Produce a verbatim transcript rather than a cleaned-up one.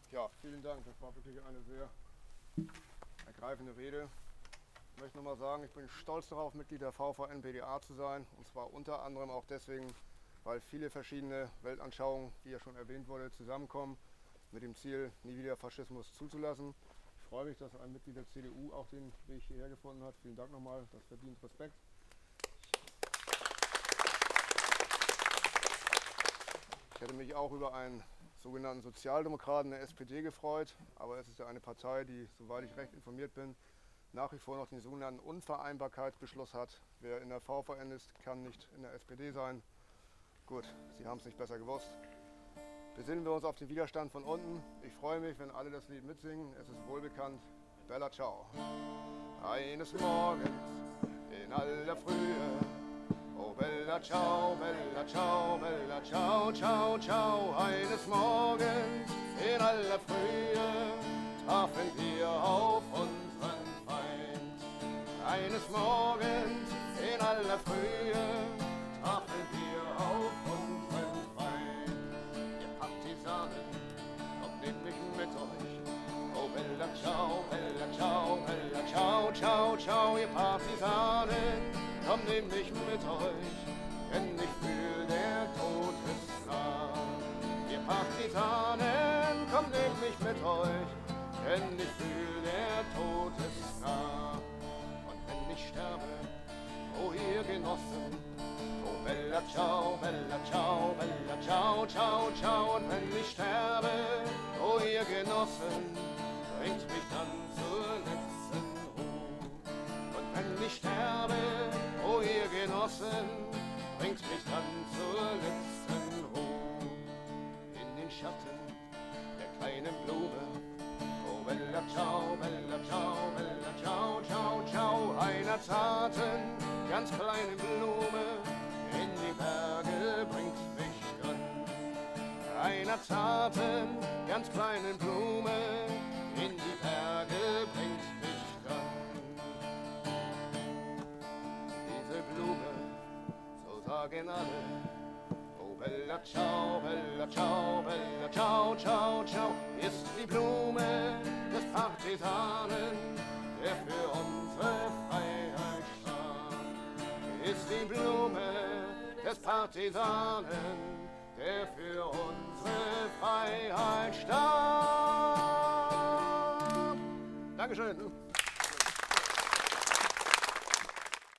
Ja, vielen Dank. Das war wirklich eine sehr ergreifende Rede. Ich möchte nochmal sagen, ich bin stolz darauf, Mitglied der V V N P D A zu sein. Und zwar unter anderem auch deswegen, weil viele verschiedene Weltanschauungen, wie ja schon erwähnt wurde, zusammenkommen mit dem Ziel, nie wieder Faschismus zuzulassen. Ich freue mich, dass ein Mitglied der C D U auch den Weg hierher gefunden hat. Vielen Dank nochmal, das verdient Respekt. Ich hätte mich auch über einen sogenannten Sozialdemokraten der S P D gefreut, aber es ist ja eine Partei, die, soweit ich recht informiert bin, nach wie vor noch den sogenannten Unvereinbarkeitsbeschluss hat. Wer in der V V N ist, kann nicht in der S P D sein. Gut, Sie haben es nicht besser gewusst. Besinnen wir uns auf den Widerstand von unten. Ich freue mich, wenn alle das Lied mitsingen. Es ist wohlbekannt. Bella Ciao. Eines Morgens in aller Frühe, oh Bella Ciao, Bella Ciao, Bella Ciao, Ciao, Ciao. Eines Morgens in aller Frühe trafen wir auf unseren Feind. Eines Morgens in aller Frühe trafen wir auf unseren Feind. Ihr Partisanen, kommt nehmt mich mit euch. Oh Bella Ciao, Bella Ciao, Bella Ciao, Ciao, Ciao. Ihr Partisanen, kommt nehmt mich mit euch, denn ich fühl, der Tod ist nah. Ihr Partisanen, kommt nehmt mich mit euch, denn ich fühl, der Tod ist nah. Und wenn ich sterbe, oh ihr Genossen, oh Bella Ciao, Bella Ciao, Bella Ciao, Ciao, Ciao. Und wenn ich sterbe, oh ihr Genossen, bringt mich dann zur letzten Ruhe. Und wenn ich sterbe, oh ihr Genossen, bringt mich dann zur letzten Ruhe. In den Schatten der kleinen Blume, oh Bella Ciao, Bella Ciao, Bella Ciao, Ciao, Ciao. Einer zarten, ganz kleinen Blume, in die Berge bringt mich dann. Einer zarten, ganz kleinen Blume, in die Berge bringt mich dann. Diese Blume, so sagen alle, oh Bella Ciao, Bella Ciao, Bella Ciao, Ciao, Ciao, ist die Blume des Partisanen, der für unsere Freiheit starb. Ist die Blume des Partisanen, der für unsere Freiheit starb. Dankeschön.